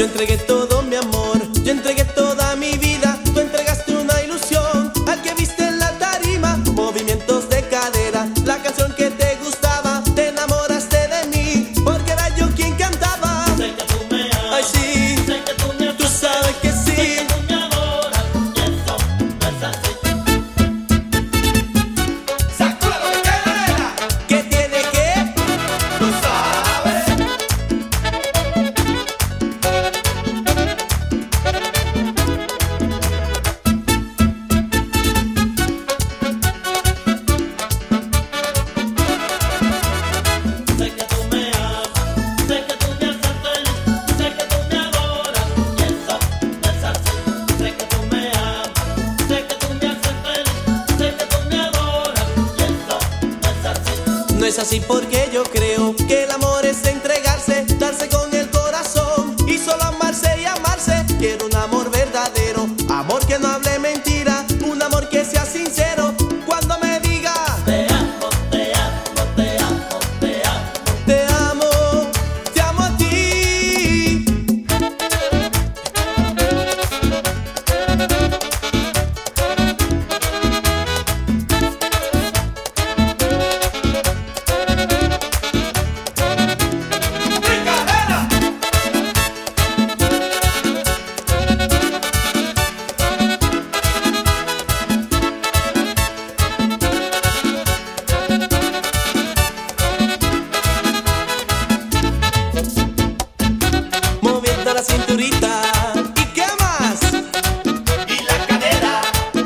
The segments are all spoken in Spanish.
entregué todo mi amor, yo entregué toda mi vida. Tú entregaste una ilusión al que viste en la tarima, movimientos de cadera, la canción que te gustaba. Te enamoraste de mí porque era yo quien cantaba. Sé que tú me amas, Ay sí, sé que tú me tú sabes que sé sí. que tú me adoras, y eso no es así. ¡Sacuda lo que queda, nena! ¿Qué tiene que? ¡Tú sabes! Sé que tú me amas, sé que tú me haces feliz, sé que tú me adoras, y eso no es así. Sé que tú me amas, sé que tú me haces feliz, sé que tú me adoras, y eso no es así. No es así porque yo creo que el amor es entregarse, darse con el corazón y solo amarse y amarse. Quiero un amor verdadero, amor que no hable mentira, un amor que sea sincero. Cuando me diga Te amo, te amo, te amo, te amo. te amo a ti. ¡Brinca, nena! Moviendo la cinturita. ¿Y qué más? ¡Y la cadera!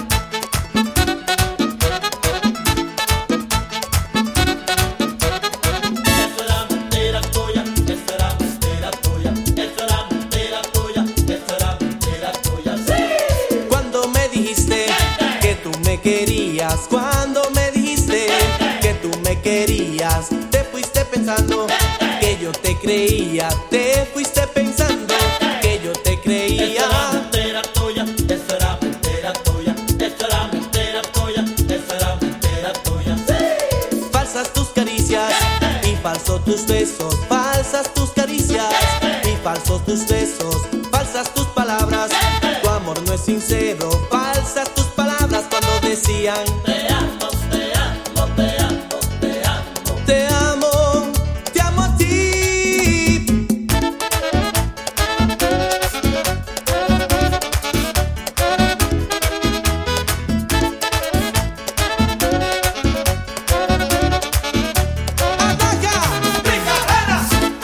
Eso era mentira tuya, eso era mentira tuya, eso era mentira tuya, eso era mentira tuya. Sí. Cuando me dijiste que tú me querías, cuando me dijiste que tú me querías, te fuiste pensando que yo te creía, te fuiste pensando que yo te Eso era creía. mentira tuya, eso era mentira tuya, eso era mentira tuya, eso era mentira tuya. Sí. Falsas tus caricias y falsos tus besos, falsas tus caricias y falsos tus besos, falsas tus palabras, tu amor no es sincero, falsas tus palabras cuando decían Te amo, te amo, te amo, te amo. te amo a ti. ¡Ataca! ¡Brinca, nena!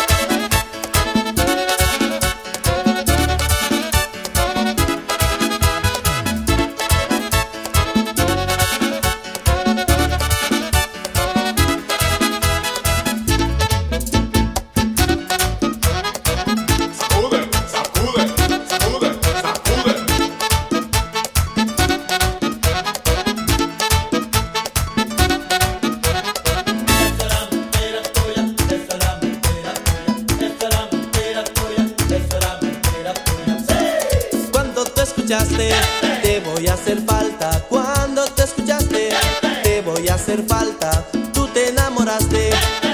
¡Sacude, sacude, sacude, sacude! Eso era mentira tuya, eso era mentira tuya, eso era mentira tuya, eso era mentira tuya. Sí. Cuando te escuchaste, te voy a hacer falta. Cuando te escuchaste, te voy a hacer falta. Tú te enamoraste